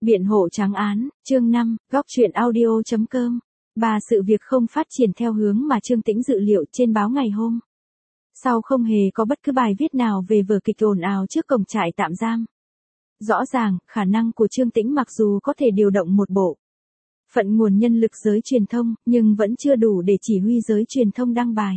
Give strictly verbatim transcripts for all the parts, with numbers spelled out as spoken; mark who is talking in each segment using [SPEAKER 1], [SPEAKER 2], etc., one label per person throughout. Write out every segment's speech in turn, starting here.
[SPEAKER 1] Biện hộ trắng án, chương năm, góc truyện audio chấm com. Ba sự việc không phát triển theo hướng mà Trương Tĩnh dự liệu trên báo ngày hôm sau không hề có bất cứ bài viết nào về vở kịch ồn ào trước cổng trại tạm giam. Rõ ràng, khả năng của Trương Tĩnh mặc dù có thể điều động một bộ phận nguồn nhân lực giới truyền thông, nhưng vẫn chưa đủ để chỉ huy giới truyền thông đăng bài.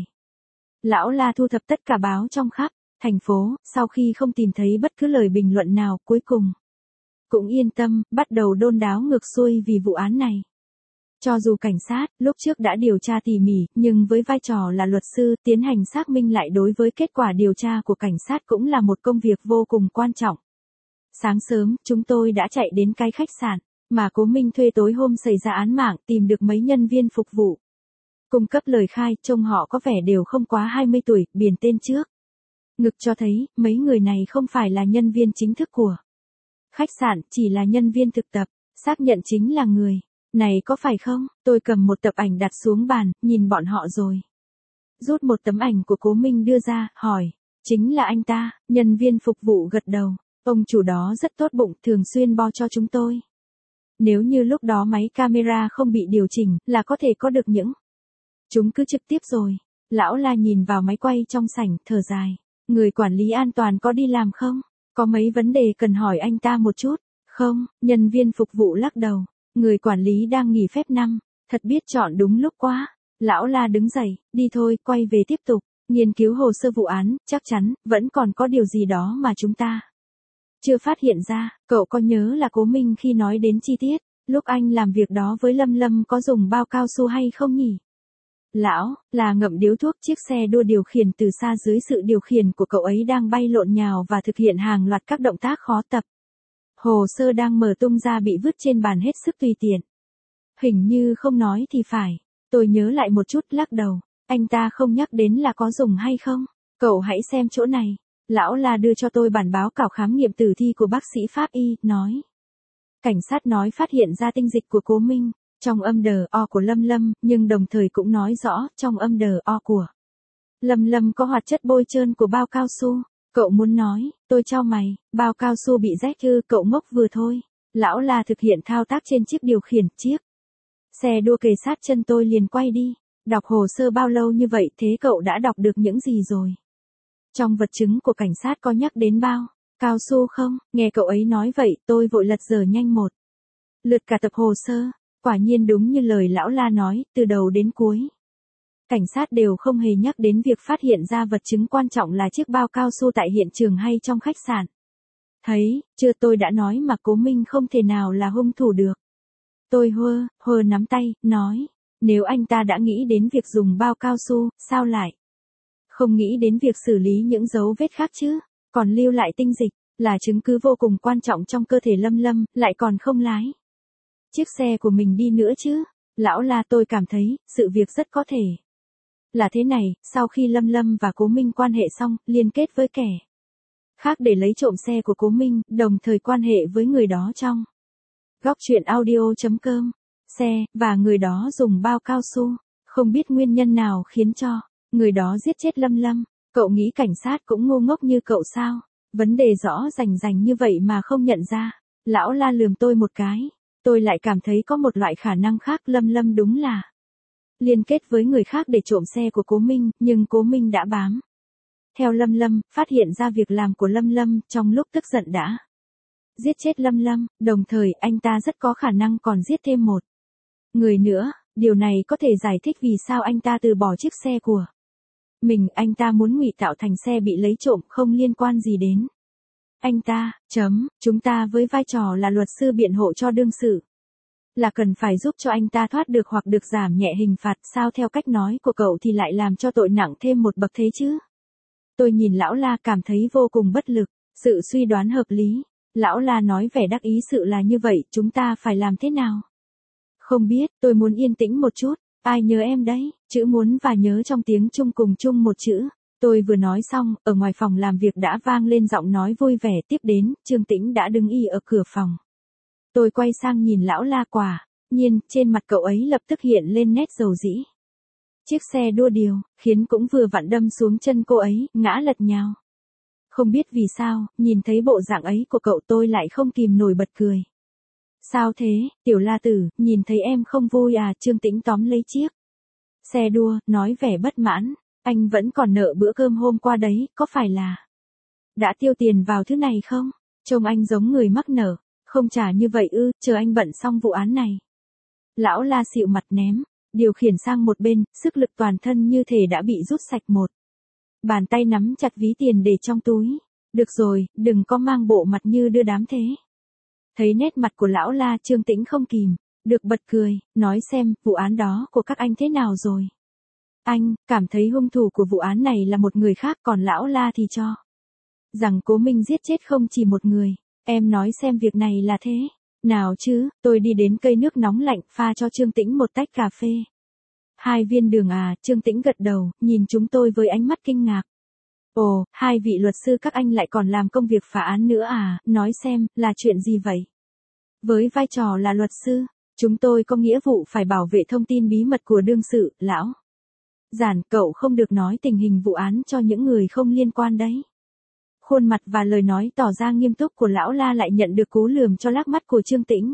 [SPEAKER 1] Lão La thu thập tất cả báo trong khắp thành phố, sau khi không tìm thấy bất cứ lời bình luận nào, cuối cùng cũng yên tâm, bắt đầu đôn đáo ngược xuôi vì vụ án này. Cho dù cảnh sát, lúc trước đã điều tra tỉ mỉ, nhưng với vai trò là luật sư, tiến hành xác minh lại đối với kết quả điều tra của cảnh sát cũng là một công việc vô cùng quan trọng. Sáng sớm, chúng tôi đã chạy đến cái khách sạn mà Cố Minh thuê tối hôm xảy ra án mạng, tìm được mấy nhân viên phục vụ. Cung cấp lời khai, trông họ có vẻ đều không quá hai mươi tuổi, biển tên trước ngực cho thấy, mấy người này không phải là nhân viên chính thức của khách sạn, chỉ là nhân viên thực tập, xác nhận chính là người này có phải không? Tôi cầm một tập ảnh đặt xuống bàn, nhìn bọn họ rồi rút một tấm ảnh của Cố Minh đưa ra, hỏi, chính là anh ta. Nhân viên phục vụ gật đầu, ông chủ đó rất tốt bụng, thường xuyên bo cho chúng tôi. Nếu như lúc đó máy camera không bị điều chỉnh, là có thể có được những chúng cứ trực tiếp rồi. Lão La nhìn vào máy quay trong sảnh, thở dài, người quản lý an toàn có đi làm không? Có mấy vấn đề cần hỏi anh ta một chút. Không, nhân viên phục vụ lắc đầu, người quản lý đang nghỉ phép năm, thật biết chọn đúng lúc quá. Lão La đứng dậy, đi thôi, quay về tiếp tục nghiên cứu hồ sơ vụ án, chắc chắn vẫn còn có điều gì đó mà chúng ta chưa phát hiện ra. Cậu có nhớ là Cố Minh khi nói đến chi tiết, lúc anh làm việc đó với Lâm Lâm có dùng bao cao su hay không nhỉ? Lão là ngậm điếu thuốc, chiếc xe đua điều khiển từ xa dưới sự điều khiển của cậu ấy đang bay lộn nhào và thực hiện hàng loạt các động tác khó tập. Hồ sơ đang mở tung ra bị vứt trên bàn hết sức tùy tiện. Hình như không nói thì phải. Tôi nhớ lại một chút, lắc đầu. Anh ta không nhắc đến là có dùng hay không. Cậu hãy xem chỗ này. Lão La đưa cho tôi bản báo cáo khám nghiệm tử thi của bác sĩ pháp y, nói. Cảnh sát nói phát hiện ra tinh dịch của Cố Minh trong âm đờ o của Lâm Lâm, nhưng đồng thời cũng nói rõ, trong âm đờ o của Lâm Lâm có hoạt chất bôi trơn của bao cao su. Cậu muốn nói? Tôi chau mày, bao cao su bị rách ư? Cậu ngốc vừa thôi. Lão La thực hiện thao tác trên chiếc điều khiển, chiếc xe đua kề sát chân tôi liền quay đi. Đọc hồ sơ bao lâu như vậy, thế cậu đã đọc được những gì rồi? Trong vật chứng của cảnh sát có nhắc đến bao cao su không? Nghe cậu ấy nói vậy, tôi vội lật dở nhanh một lượt cả tập hồ sơ. Quả nhiên đúng như lời lão La nói, từ đầu đến cuối cảnh sát đều không hề nhắc đến việc phát hiện ra vật chứng quan trọng là chiếc bao cao su tại hiện trường hay trong khách sạn. Thấy, chưa, tôi đã nói mà, Cố Minh không thể nào là hung thủ được. Tôi hơ, hơ nắm tay, nói, nếu anh ta đã nghĩ đến việc dùng bao cao su, sao lại không nghĩ đến việc xử lý những dấu vết khác chứ? Còn lưu lại tinh dịch, là chứng cứ vô cùng quan trọng trong cơ thể Lâm Lâm, lại còn không lái chiếc xe của mình đi nữa chứ? Lão La, tôi cảm thấy, sự việc rất có thể là thế này, sau khi Lâm Lâm và Cố Minh quan hệ xong, liên kết với kẻ khác để lấy trộm xe của Cố Minh, đồng thời quan hệ với người đó trong góc truyện audio chấm com, xe, và người đó dùng bao cao su. Không biết nguyên nhân nào khiến cho người đó giết chết Lâm Lâm. Cậu nghĩ cảnh sát cũng ngu ngốc như cậu sao? Vấn đề rõ rành rành như vậy mà không nhận ra. Lão La lườm tôi một cái. Tôi lại cảm thấy có một loại khả năng khác, Lâm Lâm đúng là liên kết với người khác để trộm xe của Cố Minh, nhưng Cố Minh đã bám theo Lâm Lâm, phát hiện ra việc làm của Lâm Lâm, trong lúc tức giận đã giết chết Lâm Lâm, đồng thời anh ta rất có khả năng còn giết thêm một người nữa. Điều này có thể giải thích vì sao anh ta từ bỏ chiếc xe của mình. Anh ta muốn ngụy tạo thành xe bị lấy trộm, không liên quan gì đến anh ta. Chấm, chúng ta với vai trò là luật sư biện hộ cho đương sự là cần phải giúp cho anh ta thoát được hoặc được giảm nhẹ hình phạt, sao theo cách nói của cậu thì lại làm cho tội nặng thêm một bậc thế chứ? Tôi nhìn lão La cảm thấy vô cùng bất lực. Sự suy đoán hợp lý. Lão La nói vẻ đắc ý, sự là như vậy, chúng ta phải làm thế nào? Không biết, tôi muốn yên tĩnh một chút. Ai nhớ em đấy? Chữ muốn và nhớ trong tiếng Trung cùng chung một chữ. Tôi vừa nói xong, ở ngoài phòng làm việc đã vang lên giọng nói vui vẻ, tiếp đến, Trương Tĩnh đã đứng y ở cửa phòng. Tôi quay sang nhìn lão La, quả nhiên, trên mặt cậu ấy lập tức hiện lên nét dầu dĩ. Chiếc xe đua điều, khiến cũng vừa vặn đâm xuống chân cô ấy, ngã lật nhào. Không biết vì sao, nhìn thấy bộ dạng ấy của cậu tôi lại không kìm nổi bật cười. Sao thế, Tiểu La Tử, nhìn thấy em không vui à? Trương Tĩnh tóm lấy chiếc xe đua, nói vẻ bất mãn. Anh vẫn còn nợ bữa cơm hôm qua đấy, có phải là đã tiêu tiền vào thứ này không? Trông anh giống người mắc nợ. Không trả như vậy ư, chờ anh bận xong vụ án này. Lão La xịu mặt ném, điều khiển sang một bên, sức lực toàn thân như thể đã bị rút sạch một. Bàn tay nắm chặt ví tiền để trong túi. Được rồi, đừng có mang bộ mặt như đưa đám thế. Thấy nét mặt của lão La, Trương Tĩnh không kìm được bật cười, nói xem, vụ án đó của các anh thế nào rồi? Anh, cảm thấy hung thủ của vụ án này là một người khác, còn lão La thì cho rằng Cố Minh giết chết không chỉ một người. Em nói xem việc này là thế nào chứ? Tôi đi đến cây nước nóng lạnh, pha cho Trương Tĩnh một tách cà phê. Hai viên đường à? Trương Tĩnh gật đầu, nhìn chúng tôi với ánh mắt kinh ngạc. Ồ, hai vị luật sư các anh lại còn làm công việc phá án nữa à? Nói xem, là chuyện gì vậy? Với vai trò là luật sư, chúng tôi có nghĩa vụ phải bảo vệ thông tin bí mật của đương sự, lão Giản, cậu không được nói tình hình vụ án cho những người không liên quan đấy. Khuôn mặt và lời nói tỏ ra nghiêm túc của lão La lại nhận được cú lườm cho lác mắt của Trương Tĩnh.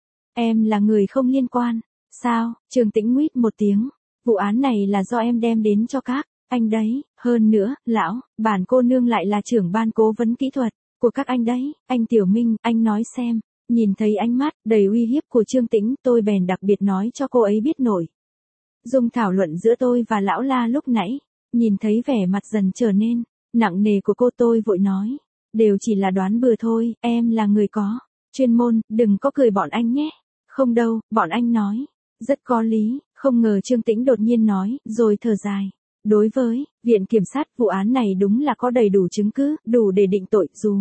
[SPEAKER 1] Em là người không liên quan. Sao? Trương Tĩnh nguýt một tiếng. Vụ án này là do em đem đến cho các anh đấy. Hơn nữa, lão, bản cô nương lại là trưởng ban cố vấn kỹ thuật của các anh đấy. Anh Tiểu Minh, anh nói xem. Nhìn thấy ánh mắt đầy uy hiếp của Trương Tĩnh, tôi bèn đặc biệt nói cho cô ấy biết nổi dung thảo luận giữa tôi và lão La lúc nãy. Nhìn thấy vẻ mặt dần trở nên nặng nề của cô, tôi vội nói. Đều chỉ là đoán bừa thôi, em là người có chuyên môn, đừng có cười bọn anh nhé. Không đâu, bọn anh nói rất có lý. Không ngờ Trương Tĩnh đột nhiên nói, rồi thở dài. Đối với viện kiểm sát, vụ án này đúng là có đầy đủ chứng cứ, đủ để định tội, dù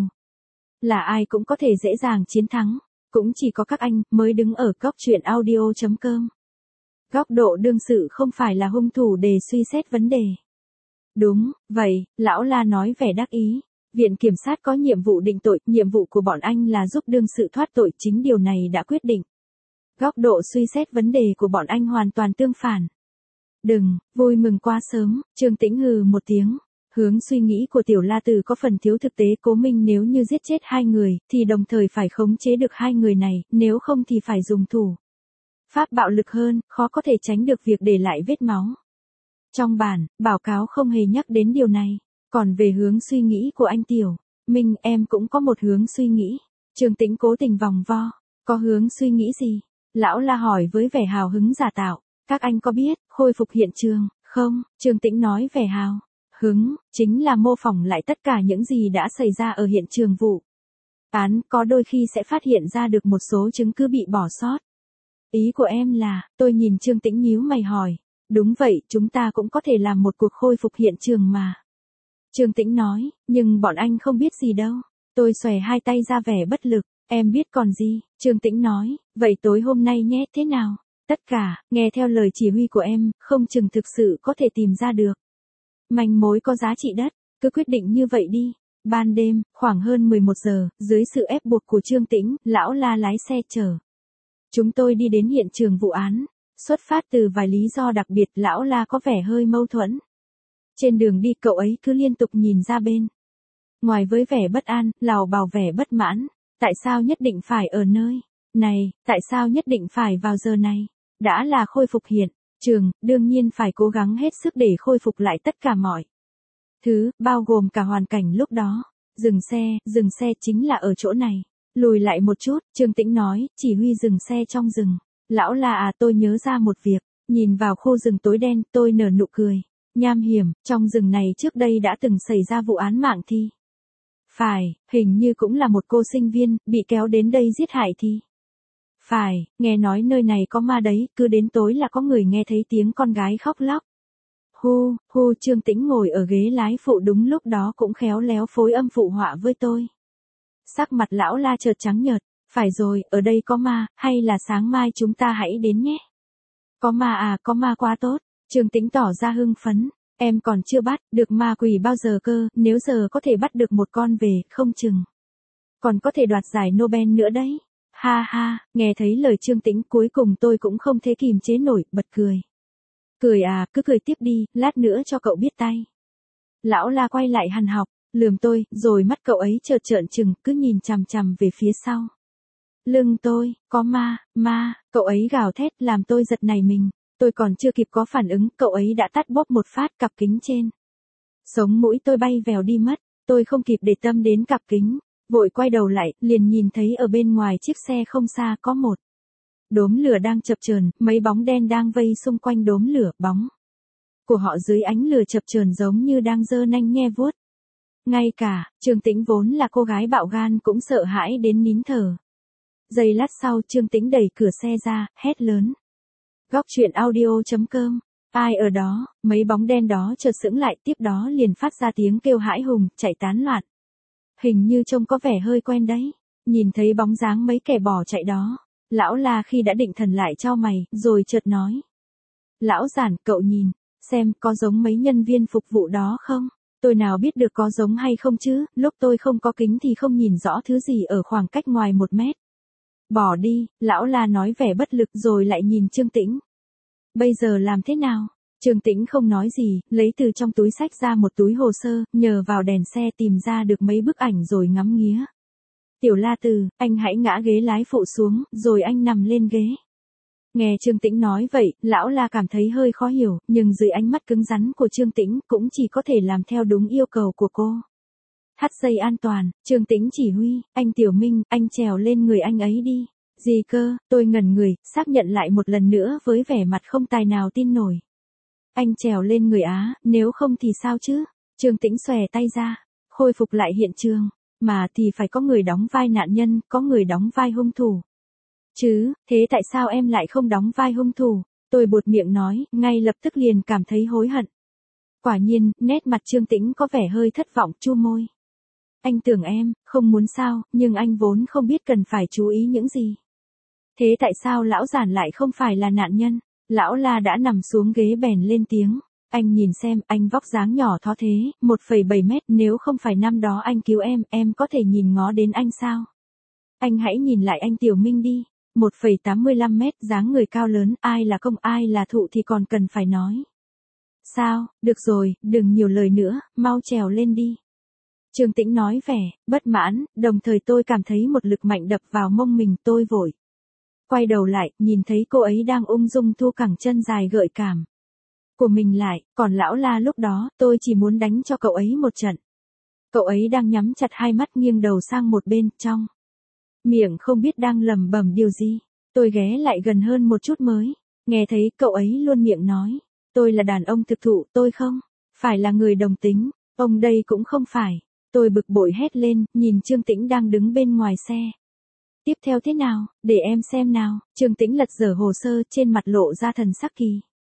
[SPEAKER 1] là ai cũng có thể dễ dàng chiến thắng. Cũng chỉ có các anh mới đứng ở góc chuyện audio chấm com. Góc độ đương sự không phải là hung thủ để suy xét vấn đề. Đúng, vậy, lão La nói vẻ đắc ý. Viện kiểm sát có nhiệm vụ định tội, nhiệm vụ của bọn anh là giúp đương sự thoát tội, chính điều này đã quyết định. Góc độ suy xét vấn đề của bọn anh hoàn toàn tương phản. Đừng, vui mừng quá sớm, Trương Tĩnh hừ một tiếng. Hướng suy nghĩ của Tiểu La Tử có phần thiếu thực tế. Cố Minh nếu như giết chết hai người, thì đồng thời phải khống chế được hai người này, nếu không thì phải dùng thủ pháp bạo lực hơn, khó có thể tránh được việc để lại vết máu. Trong bản báo cáo không hề nhắc đến điều này. Còn về hướng suy nghĩ của anh Tiểu Minh, em cũng có một hướng suy nghĩ. Trương Tĩnh cố tình vòng vo. Có hướng suy nghĩ gì? Lão La hỏi với vẻ hào hứng giả tạo. Các anh có biết khôi phục hiện trường không? Trương Tĩnh nói vẻ hào hứng, chính là mô phỏng lại tất cả những gì đã xảy ra ở hiện trường vụ án, có đôi khi sẽ phát hiện ra được một số chứng cứ bị bỏ sót. Ý của em là, tôi nhìn Trương Tĩnh nhíu mày hỏi. Đúng vậy, chúng ta cũng có thể làm một cuộc khôi phục hiện trường mà. Trương Tĩnh nói, nhưng bọn anh không biết gì đâu. Tôi xòe hai tay ra vẻ bất lực. Em biết còn gì? Trương Tĩnh nói, vậy tối hôm nay nhé, thế nào? Tất cả, nghe theo lời chỉ huy của em, không chừng thực sự có thể tìm ra được manh mối có giá trị đất. Cứ quyết định như vậy đi. Ban đêm, khoảng hơn mười một giờ, dưới sự ép buộc của Trương Tĩnh, lão La lái xe chở chúng tôi đi đến hiện trường vụ án. Xuất phát từ vài lý do đặc biệt, lão La có vẻ hơi mâu thuẫn. Trên đường đi, cậu ấy cứ liên tục nhìn ra bên ngoài với vẻ bất an, lào bào vẻ bất mãn. Tại sao nhất định phải ở nơi này? Tại sao nhất định phải vào giờ này? Đã là khôi phục hiện trường, đương nhiên phải cố gắng hết sức để khôi phục lại tất cả mọi thứ, bao gồm cả hoàn cảnh lúc đó. Dừng xe, dừng xe chính là ở chỗ này. Lùi lại một chút, Trương Tĩnh nói, chỉ huy dừng xe trong rừng. Lão La à, tôi nhớ ra một việc. Nhìn vào khu rừng tối đen, tôi nở nụ cười nham hiểm. Trong rừng này trước đây đã từng xảy ra vụ án mạng thì phải, hình như cũng là một cô sinh viên, bị kéo đến đây giết hại thì phải, nghe nói nơi này có ma đấy, cứ đến tối là có người nghe thấy tiếng con gái khóc lóc. Hu, hu. Trương Tĩnh ngồi ở ghế lái phụ đúng lúc đó cũng khéo léo phối âm phụ họa với tôi. Sắc mặt lão La chợt trắng nhợt. Phải rồi, ở đây có ma, hay là sáng mai chúng ta hãy đến nhé. Có ma à, có ma quá tốt. Trương Tĩnh tỏ ra hưng phấn. Em còn chưa bắt được ma quỷ bao giờ cơ, nếu giờ có thể bắt được một con về, không chừng còn có thể đoạt giải Nobel nữa đấy. Ha ha, nghe thấy lời Trương Tĩnh, cuối cùng tôi cũng không thể kìm chế nổi, bật cười. Cười à, cứ cười tiếp đi, lát nữa cho cậu biết tay. Lão La quay lại hằn học, lườm tôi, rồi mắt cậu ấy chợt trợn trừng, cứ nhìn chằm chằm về phía sau. Lưng tôi, có ma, ma, cậu ấy gào thét làm tôi giật nảy mình. Tôi còn chưa kịp có phản ứng, cậu ấy đã tát bóp một phát cặp kính trên. Sống mũi tôi bay vèo đi mất, tôi không kịp để tâm đến cặp kính, vội quay đầu lại, liền nhìn thấy ở bên ngoài chiếc xe không xa có một đốm lửa đang chập chờn, mấy bóng đen đang vây xung quanh đốm lửa, bóng của họ dưới ánh lửa chập chờn giống như đang giơ nanh nhe vuốt. Ngay cả, Trương Tĩnh vốn là cô gái bạo gan cũng sợ hãi đến nín thở. Giây lát sau Trương Tĩnh đẩy cửa xe ra, hét lớn. Góc truyện audio chấm com. Ai ở đó, mấy bóng đen đó chợt sững lại, tiếp đó liền phát ra tiếng kêu hãi hùng, chạy tán loạn. Hình như trông có vẻ hơi quen đấy. Nhìn thấy bóng dáng mấy kẻ bỏ chạy đó, lão La khi đã định thần lại chau mày, rồi chợt nói. Lão Giản, cậu nhìn, xem có giống mấy nhân viên phục vụ đó không? Tôi nào biết được có giống hay không chứ, lúc tôi không có kính thì không nhìn rõ thứ gì ở khoảng cách ngoài một mét. Bỏ đi, lão La nói vẻ bất lực rồi lại nhìn Trương Tĩnh. Bây giờ làm thế nào? Trương Tĩnh không nói gì, lấy từ trong túi xách ra một túi hồ sơ, nhờ vào đèn xe tìm ra được mấy bức ảnh rồi ngắm nghía. Tiểu La Từ, anh hãy ngã ghế lái phụ xuống, rồi anh nằm lên ghế. Nghe Trương Tĩnh nói vậy, lão La cảm thấy hơi khó hiểu, nhưng dưới ánh mắt cứng rắn của Trương Tĩnh cũng chỉ có thể làm theo đúng yêu cầu của cô. Thắt dây an toàn, Trương Tĩnh chỉ huy, anh Tiểu Minh, anh trèo lên người anh ấy đi. Gì cơ, tôi ngẩn người, xác nhận lại một lần nữa với vẻ mặt không tài nào tin nổi. Anh trèo lên người á, nếu không thì sao chứ? Trương Tĩnh xòe tay ra, khôi phục lại hiện trường, mà thì phải có người đóng vai nạn nhân, có người đóng vai hung thủ. Chứ, thế tại sao em lại không đóng vai hung thủ? Tôi buột miệng nói, ngay lập tức liền cảm thấy hối hận. Quả nhiên, nét mặt Trương Tĩnh có vẻ hơi thất vọng, chu môi. Anh tưởng em, không muốn sao, nhưng anh vốn không biết cần phải chú ý những gì. Thế tại sao lão Giản lại không phải là nạn nhân? Lão La đã nằm xuống ghế bèn lên tiếng. Anh nhìn xem, anh vóc dáng nhỏ thó thế, một phẩy bảy mét, nếu không phải năm đó anh cứu em, em có thể nhìn ngó đến anh sao? Anh hãy nhìn lại anh Tiểu Minh đi. một phẩy tám mươi lăm mét, dáng người cao lớn, ai là công ai là thụ thì còn cần phải nói. Sao, được rồi, đừng nhiều lời nữa, mau trèo lên đi. Trương Tĩnh nói vẻ bất mãn, đồng thời tôi cảm thấy một lực mạnh đập vào mông mình, tôi vội quay đầu lại, nhìn thấy cô ấy đang ung dung thu cẳng chân dài gợi cảm của mình lại, còn lão La lúc đó, tôi chỉ muốn đánh cho cậu ấy một trận. Cậu ấy đang nhắm chặt hai mắt nghiêng đầu sang một bên, trong miệng không biết đang lẩm bẩm điều gì. Tôi ghé lại gần hơn một chút mới nghe thấy cậu ấy luôn miệng nói, tôi là đàn ông thực thụ, tôi không phải là người đồng tính, ông đây cũng không phải. Tôi bực bội hét lên, nhìn Trương Tĩnh đang đứng bên ngoài xe. Tiếp theo thế nào, để em xem nào. Trương Tĩnh lật dở hồ sơ, trên mặt lộ ra thần sắc kỳ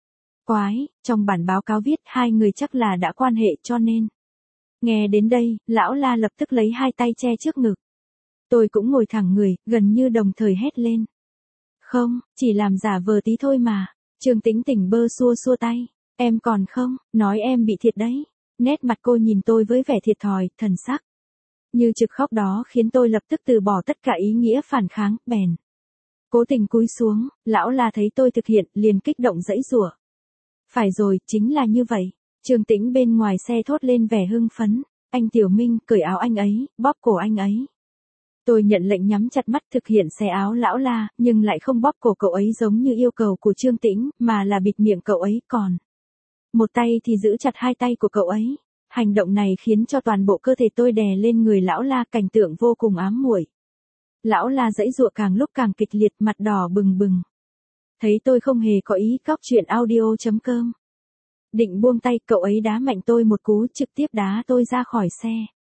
[SPEAKER 1] quái, trong bản báo cáo viết hai người chắc là đã quan hệ cho nên. Nghe đến đây, lão La lập tức lấy hai tay che trước ngực. Tôi cũng ngồi thẳng người, gần như đồng thời hét lên. Không, chỉ làm giả vờ tí thôi mà. Trương Tĩnh tỉnh bơ xua xua tay. Em còn không, nói em bị thiệt đấy. Nét mặt cô nhìn tôi với vẻ thiệt thòi, thần sắc như trực khóc đó khiến tôi lập tức từ bỏ tất cả ý nghĩa phản kháng, bèn cố tình cúi xuống. Lão La thấy tôi thực hiện, liền kích động giãy giụa. Phải rồi, chính là như vậy. Trương Tĩnh bên ngoài xe thốt lên vẻ hưng phấn. Anh Tiểu Minh, cởi áo anh ấy, bóp cổ anh ấy. Tôi nhận lệnh nhắm chặt mắt thực hiện xé áo lão La, nhưng lại không bóp cổ cậu ấy giống như yêu cầu của Trương Tĩnh, mà là bịt miệng cậu ấy, còn một tay thì giữ chặt hai tay của cậu ấy. Hành động này khiến cho toàn bộ cơ thể tôi đè lên người lão La, cảnh tượng vô cùng ám muội. Lão La giãy giụa càng lúc càng kịch liệt, mặt đỏ bừng bừng. Thấy tôi không hề có ý, góc truyện audio chấm com. Định buông tay, cậu ấy đá mạnh tôi một cú, trực tiếp đá tôi ra khỏi xe.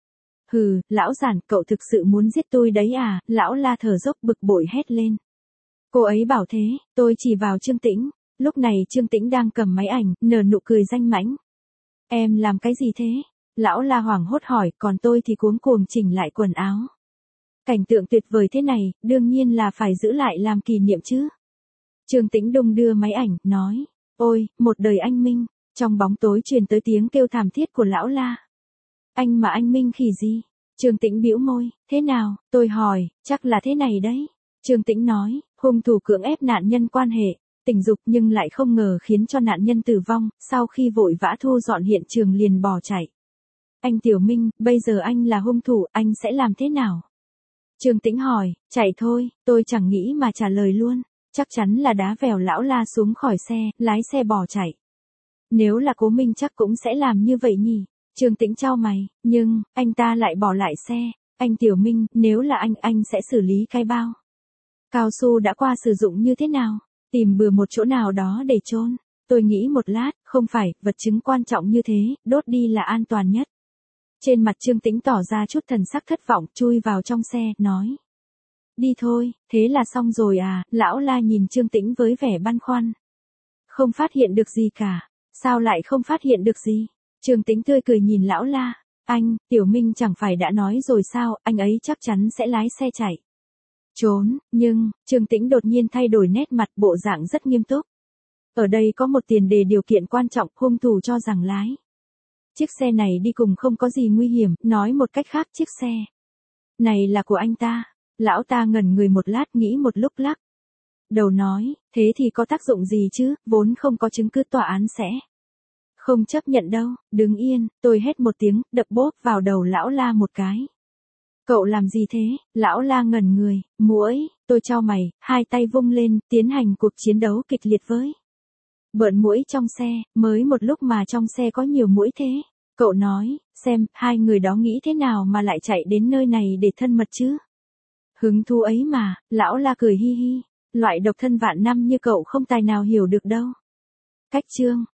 [SPEAKER 1] Hừ, lão Giản, cậu thực sự muốn giết tôi đấy à? Lão La thở dốc bực bội hét lên. Cô ấy bảo thế, tôi chỉ vào Trương Tĩnh. Lúc này Trương Tĩnh đang cầm máy ảnh, nở nụ cười danh mãnh. Em làm cái gì thế? Lão La hoảng hốt hỏi, còn tôi thì cuống cuồng chỉnh lại quần áo. Cảnh tượng tuyệt vời thế này, đương nhiên là phải giữ lại làm kỷ niệm chứ. Trương Tĩnh đung đưa máy ảnh, nói. Ôi, một đời anh Minh. Trong bóng tối truyền tới tiếng kêu thảm thiết của lão La. Anh mà anh Minh khỉ gì? Trương Tĩnh bĩu môi, thế nào? Tôi hỏi, chắc là thế này đấy. Trương Tĩnh nói, hung thủ cưỡng ép nạn nhân quan hệ tình dục nhưng lại không ngờ khiến cho nạn nhân tử vong, sau khi vội vã thu dọn hiện trường liền bỏ chạy. Anh Tiểu Minh, bây giờ anh là hung thủ, anh sẽ làm thế nào? Trương Tĩnh hỏi, chạy thôi, tôi chẳng nghĩ mà trả lời luôn. Chắc chắn là đá vèo lão La xuống khỏi xe, lái xe bỏ chạy. Nếu là Cố Minh chắc cũng sẽ làm như vậy nhỉ. Trương Tĩnh chau mày, nhưng, anh ta lại bỏ lại xe. Anh Tiểu Minh, nếu là anh, anh sẽ xử lý cái bao cao su đã qua sử dụng như thế nào? Tìm bừa một chỗ nào đó để chôn. Tôi nghĩ một lát, không phải, vật chứng quan trọng như thế, đốt đi là an toàn nhất. Trên mặt Trương Tĩnh tỏ ra chút thần sắc thất vọng, chui vào trong xe, nói. Đi thôi, thế là xong rồi à, lão La nhìn Trương Tĩnh với vẻ băn khoăn. Không phát hiện được gì cả. Sao lại không phát hiện được gì? Trương Tĩnh tươi cười nhìn lão La. Anh, Tiểu Minh chẳng phải đã nói rồi sao, anh ấy chắc chắn sẽ lái xe chạy trốn, nhưng, Trương Tĩnh đột nhiên thay đổi nét mặt, bộ dạng rất nghiêm túc. Ở đây có một tiền đề điều kiện quan trọng, hung thủ cho rằng lái chiếc xe này đi cùng không có gì nguy hiểm, nói một cách khác chiếc xe này là của anh ta. Lão ta ngẩn người một lát, nghĩ một lúc lắc đầu nói, thế thì có tác dụng gì chứ, vốn không có chứng cứ, tòa án sẽ không chấp nhận đâu. Đứng yên, tôi hét một tiếng, đập bốp vào đầu lão La một cái. Cậu làm gì thế? Lão La ngẩn người, muỗi, tôi chau mày, hai tay vung lên, tiến hành cuộc chiến đấu kịch liệt với bợn muỗi trong xe. Mới một lúc mà trong xe có nhiều muỗi thế. Cậu nói, xem, hai người đó nghĩ thế nào mà lại chạy đến nơi này để thân mật chứ? Hứng thú ấy mà, lão La cười hi hi. Loại độc thân vạn năm như cậu không tài nào hiểu được đâu. Cách chương